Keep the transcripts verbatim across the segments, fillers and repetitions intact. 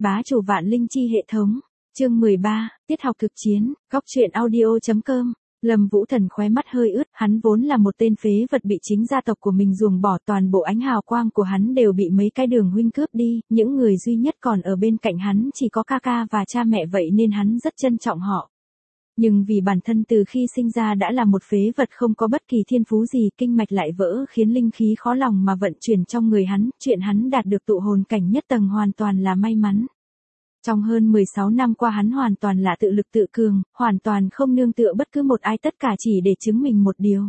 Bá chủ vạn linh chi hệ thống. Chương mười ba, tiết học thực chiến, góc truyện audio.com. Lâm Vũ Thần khóe mắt hơi ướt, hắn vốn là một tên phế vật bị chính gia tộc của mình ruồng bỏ, toàn bộ ánh hào quang của hắn đều bị mấy cái đường huynh cướp đi, những người duy nhất còn ở bên cạnh hắn chỉ có ca ca và cha mẹ, vậy nên hắn rất trân trọng họ. Nhưng vì bản thân từ khi sinh ra đã là một phế vật không có bất kỳ thiên phú gì, kinh mạch lại vỡ khiến linh khí khó lòng mà vận chuyển trong người hắn, chuyện hắn đạt được tụ hồn cảnh nhất tầng hoàn toàn là may mắn. Trong hơn mười sáu năm qua hắn hoàn toàn là tự lực tự cường, hoàn toàn không nương tựa bất cứ một ai, tất cả chỉ để chứng minh một điều.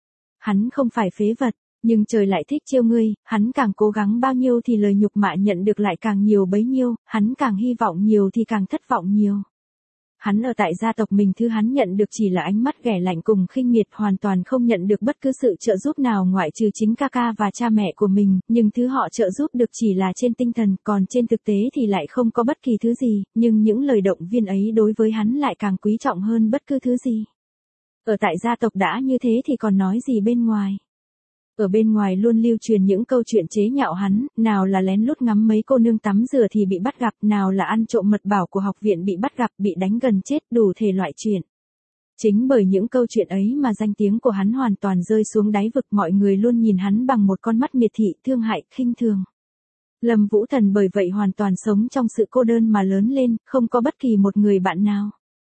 Hắn không phải phế vật, nhưng trời lại thích trêu ngươi, hắn càng cố gắng bao nhiêu thì lời nhục mạ nhận được lại càng nhiều bấy nhiêu, hắn càng hy vọng nhiều thì càng thất vọng nhiều. Hắn ở tại gia tộc mình, thứ hắn nhận được chỉ là ánh mắt ghẻ lạnh cùng khinh miệt, hoàn toàn không nhận được bất cứ sự trợ giúp nào ngoại trừ chính ca ca và cha mẹ của mình, nhưng thứ họ trợ giúp được chỉ là trên tinh thần, còn trên thực tế thì lại không có bất kỳ thứ gì, nhưng những lời động viên ấy đối với hắn lại càng quý trọng hơn bất cứ thứ gì. Ở tại gia tộc đã như thế thì còn nói gì bên ngoài. Ở bên ngoài luôn lưu truyền những câu chuyện chế nhạo hắn, nào là lén lút ngắm mấy cô nương tắm rửa thì bị bắt gặp, nào là ăn trộm mật bảo của học viện bị bắt gặp, bị đánh gần chết, đủ thể loại chuyện. Chính bởi những câu chuyện ấy mà danh tiếng của hắn hoàn toàn rơi xuống đáy vực, mọi người luôn nhìn hắn bằng một con mắt miệt thị, thương hại, khinh thường. Lâm Vũ Thần bởi vậy hoàn toàn sống trong sự cô đơn mà lớn lên, không có bất kỳ một người bạn nào.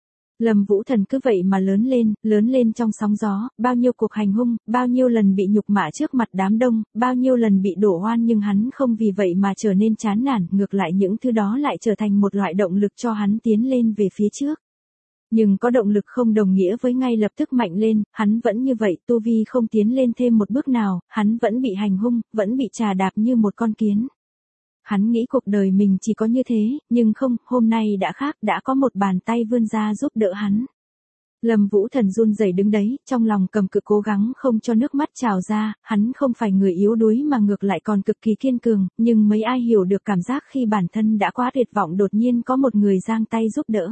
Lâm Vũ Thần cứ vậy mà lớn lên, lớn lên trong sóng gió, bao nhiêu cuộc hành hung, bao nhiêu lần bị nhục mạ trước mặt đám đông, bao nhiêu lần bị đổ oan, nhưng hắn không vì vậy mà trở nên chán nản, ngược lại những thứ đó lại trở thành một loại động lực cho hắn tiến lên về phía trước. Nhưng có động lực không đồng nghĩa với ngay lập tức mạnh lên, hắn vẫn như vậy, tu vi không tiến lên thêm một bước nào, hắn vẫn bị hành hung, vẫn bị trà đạp như một con kiến. Hắn nghĩ cuộc đời mình chỉ có như thế, nhưng không, hôm nay đã khác, đã có một bàn tay vươn ra giúp đỡ hắn. Lâm Vũ Thần run rẩy đứng đấy, trong lòng cầm cự cố gắng không cho nước mắt trào ra, hắn không phải người yếu đuối mà ngược lại còn cực kỳ kiên cường, nhưng mấy ai hiểu được cảm giác khi bản thân đã quá tuyệt vọng đột nhiên có một người giang tay giúp đỡ.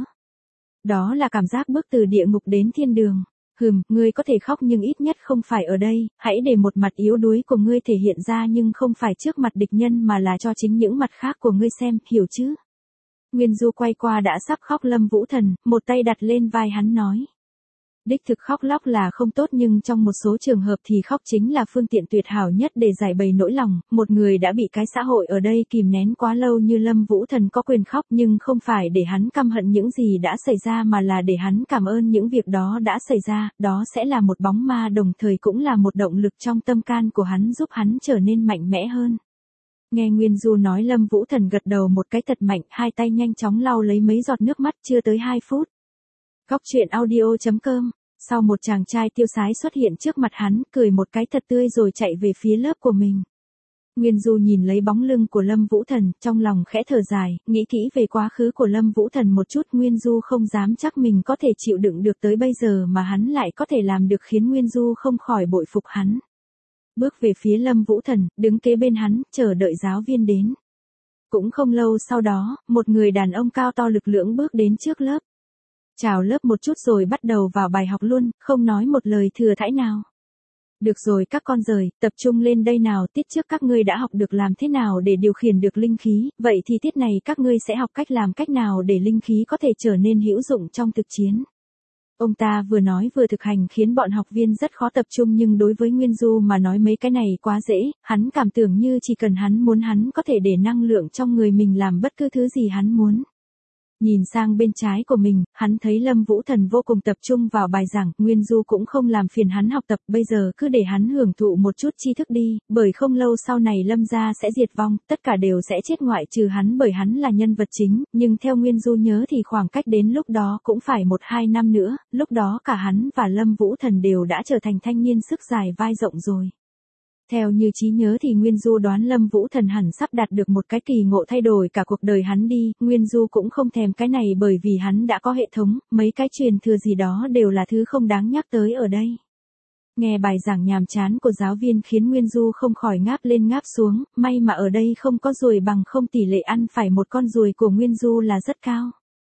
Đó là cảm giác bước từ địa ngục đến thiên đường. Hừm, ngươi có thể khóc nhưng ít nhất không phải ở đây, hãy để một mặt yếu đuối của ngươi thể hiện ra, nhưng không phải trước mặt địch nhân mà là cho chính những mặt khác của ngươi xem, hiểu chứ? Nguyên Du quay qua đã sắp khóc Lâm Vũ Thần, một tay đặt lên vai hắn nói. Đích thực khóc lóc là không tốt, nhưng trong một số trường hợp thì khóc chính là phương tiện tuyệt hảo nhất để giải bày nỗi lòng. Một người đã bị cái xã hội ở đây kìm nén quá lâu như Lâm Vũ Thần có quyền khóc, nhưng không phải để hắn căm hận những gì đã xảy ra mà là để hắn cảm ơn những việc đó đã xảy ra, đó sẽ là một bóng ma đồng thời cũng là một động lực trong tâm can của hắn, giúp hắn trở nên mạnh mẽ hơn. Nghe Nguyên Du nói, Lâm Vũ Thần gật đầu một cái thật mạnh, hai tay nhanh chóng lau lấy mấy giọt nước mắt, chưa tới hai phút. Góc truyện audio.com. Sau một chàng trai tiêu sái xuất hiện trước mặt hắn, cười một cái thật tươi rồi chạy về phía lớp của mình. Nguyên Du nhìn lấy bóng lưng của Lâm Vũ Thần, trong lòng khẽ thở dài, nghĩ kỹ về quá khứ của Lâm Vũ Thần một chút. Nguyên Du không dám chắc mình có thể chịu đựng được tới bây giờ mà hắn lại có thể làm được, khiến Nguyên Du không khỏi bội phục hắn. Bước về phía Lâm Vũ Thần, đứng kế bên hắn, chờ đợi giáo viên đến. Cũng không lâu sau đó, một người đàn ông cao to lực lưỡng bước đến trước lớp. Chào lớp một chút rồi bắt đầu vào bài học luôn, không nói một lời thừa thãi nào. Được rồi các con rời, tập trung lên đây nào, tiết trước các ngươi đã học được làm thế nào để điều khiển được linh khí, vậy thì tiết này các ngươi sẽ học cách làm cách nào để linh khí có thể trở nên hữu dụng trong thực chiến. Ông ta vừa nói vừa thực hành khiến bọn học viên rất khó tập trung, nhưng đối với Nguyên Du mà nói mấy cái này quá dễ, hắn cảm tưởng như chỉ cần hắn muốn hắn có thể để năng lượng trong người mình làm bất cứ thứ gì hắn muốn. Nhìn sang bên trái của mình, hắn thấy Lâm Vũ Thần vô cùng tập trung vào bài giảng, Nguyên Du cũng không làm phiền hắn học tập, bây giờ cứ để hắn hưởng thụ một chút tri thức đi, bởi không lâu sau này Lâm gia sẽ diệt vong, tất cả đều sẽ chết ngoại trừ hắn bởi hắn là nhân vật chính, nhưng theo Nguyên Du nhớ thì khoảng cách đến lúc đó cũng phải một hai năm nữa, lúc đó cả hắn và Lâm Vũ Thần đều đã trở thành thanh niên sức dài vai rộng rồi. Theo như trí nhớ thì Nguyên Du đoán Lâm Vũ Thần hẳn sắp đạt được một cái kỳ ngộ thay đổi cả cuộc đời hắn đi, Nguyên Du cũng không thèm cái này bởi vì hắn đã có hệ thống, mấy cái truyền thừa gì đó đều là thứ không đáng nhắc tới ở đây. Nghe bài giảng nhàm chán của giáo viên khiến Nguyên Du không khỏi ngáp lên ngáp xuống, may mà ở đây không có ruồi, bằng không tỷ lệ ăn phải một con ruồi của Nguyên Du là rất cao.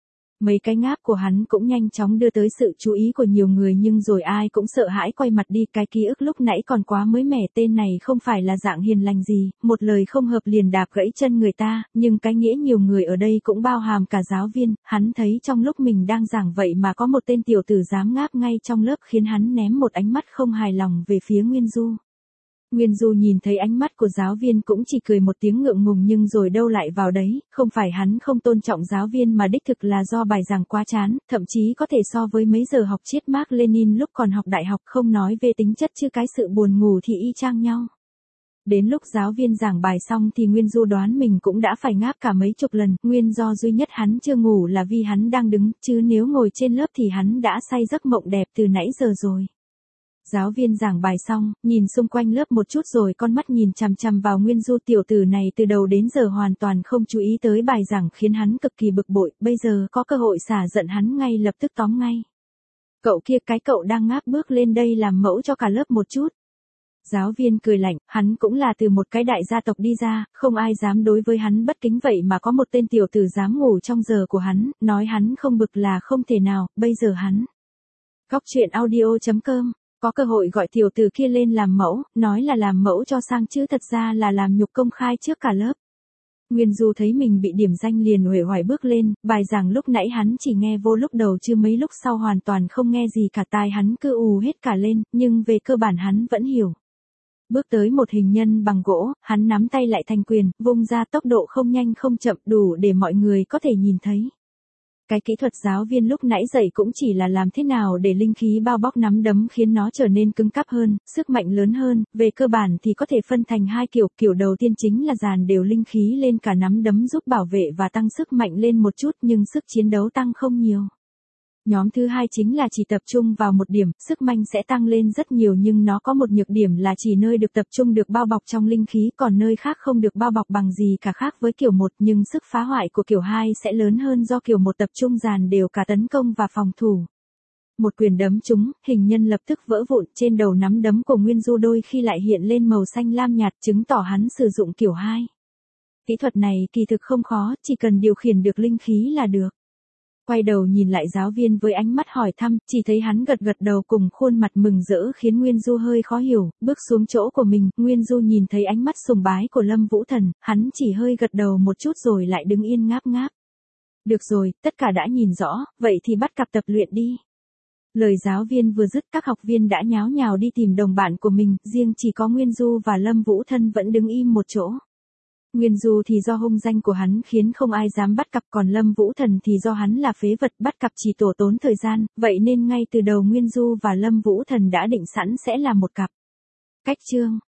Mấy cái ngáp của hắn cũng nhanh chóng đưa tới sự chú ý của nhiều người nhưng rồi ai cũng sợ hãi quay mặt đi, cái ký ức lúc nãy còn quá mới mẻ, tên này không phải là dạng hiền lành gì, một lời không hợp liền đạp gãy chân người ta, nhưng cái nghĩa nhiều người ở đây cũng bao hàm cả giáo viên, hắn thấy trong lúc mình đang giảng vậy mà có một tên tiểu tử dám ngáp ngay trong lớp khiến hắn ném một ánh mắt không hài lòng về phía Nguyên Du. Nguyên Du nhìn thấy ánh mắt của giáo viên cũng chỉ cười một tiếng ngượng ngùng nhưng rồi đâu lại vào đấy, không phải hắn không tôn trọng giáo viên mà đích thực là do bài giảng quá chán, thậm chí có thể so với mấy giờ học triết Mác Lênin lúc còn học đại học, không nói về tính chất chứ cái sự buồn ngủ thì y chang nhau. Đến lúc giáo viên giảng bài xong thì Nguyên Du đoán mình cũng đã phải ngáp cả mấy chục lần, nguyên do duy nhất hắn chưa ngủ là vì hắn đang đứng, chứ nếu ngồi trên lớp thì hắn đã say giấc mộng đẹp từ nãy giờ rồi. Giáo viên giảng bài xong, nhìn xung quanh lớp một chút rồi con mắt nhìn chằm chằm vào Nguyên Du, tiểu tử này từ đầu đến giờ hoàn toàn không chú ý tới bài giảng khiến hắn cực kỳ bực bội, bây giờ có cơ hội xả giận hắn ngay lập tức tóm ngay. Cậu kia, cái cậu đang ngáp bước lên đây làm mẫu cho cả lớp một chút. Giáo viên cười lạnh, hắn cũng là từ một cái đại gia tộc đi ra, không ai dám đối với hắn bất kính vậy mà có một tên tiểu tử dám ngủ trong giờ của hắn, nói hắn không bực là không thể nào, bây giờ hắn. Góc truyện audio chấm com có cơ hội gọi tiểu tử kia lên làm mẫu, nói là làm mẫu cho sang chứ thật ra là làm nhục công khai trước cả lớp. Nguyên Du thấy mình bị điểm danh liền uể oải bước lên, bài giảng lúc nãy hắn chỉ nghe vô lúc đầu chứ mấy lúc sau hoàn toàn không nghe gì cả, tai hắn cứ ù hết cả lên, nhưng về cơ bản hắn vẫn hiểu. Bước tới một hình nhân bằng gỗ, hắn nắm tay lại thành quyền, vung ra tốc độ không nhanh không chậm đủ để mọi người có thể nhìn thấy. Cái kỹ thuật giáo viên lúc nãy dạy cũng chỉ là làm thế nào để linh khí bao bọc nắm đấm khiến nó trở nên cứng cáp hơn, sức mạnh lớn hơn, về cơ bản thì có thể phân thành hai kiểu, kiểu đầu tiên chính là dàn đều linh khí lên cả nắm đấm giúp bảo vệ và tăng sức mạnh lên một chút nhưng sức chiến đấu tăng không nhiều. Nhóm thứ hai chính là chỉ tập trung vào một điểm, sức mạnh sẽ tăng lên rất nhiều nhưng nó có một nhược điểm là chỉ nơi được tập trung được bao bọc trong linh khí, còn nơi khác không được bao bọc bằng gì cả, khác với kiểu một, nhưng sức phá hoại của kiểu hai sẽ lớn hơn do kiểu một tập trung dàn đều cả tấn công và phòng thủ. Một quyền đấm trúng, hình nhân lập tức vỡ vụn, trên đầu nắm đấm của Nguyên Du đôi khi lại hiện lên màu xanh lam nhạt, chứng tỏ hắn sử dụng kiểu hai. Kỹ thuật này kỳ thực không khó, chỉ cần điều khiển được linh khí là được. Quay đầu nhìn lại giáo viên với ánh mắt hỏi thăm, chỉ thấy hắn gật gật đầu cùng khuôn mặt mừng rỡ khiến Nguyên Du hơi khó hiểu, bước xuống chỗ của mình, Nguyên Du nhìn thấy ánh mắt sùng bái của Lâm Vũ Thần, hắn chỉ hơi gật đầu một chút rồi lại đứng yên ngáp ngáp. Được rồi, tất cả đã nhìn rõ, vậy thì bắt cặp tập luyện đi. Lời giáo viên vừa dứt các học viên đã nháo nhào đi tìm đồng bạn của mình, riêng chỉ có Nguyên Du và Lâm Vũ Thần vẫn đứng im một chỗ. Nguyên Du thì do hung danh của hắn khiến không ai dám bắt cặp, còn Lâm Vũ Thần thì do hắn là phế vật, bắt cặp chỉ tổ tốn thời gian, vậy nên ngay từ đầu Nguyên Du và Lâm Vũ Thần đã định sẵn sẽ là một cặp. Cách chương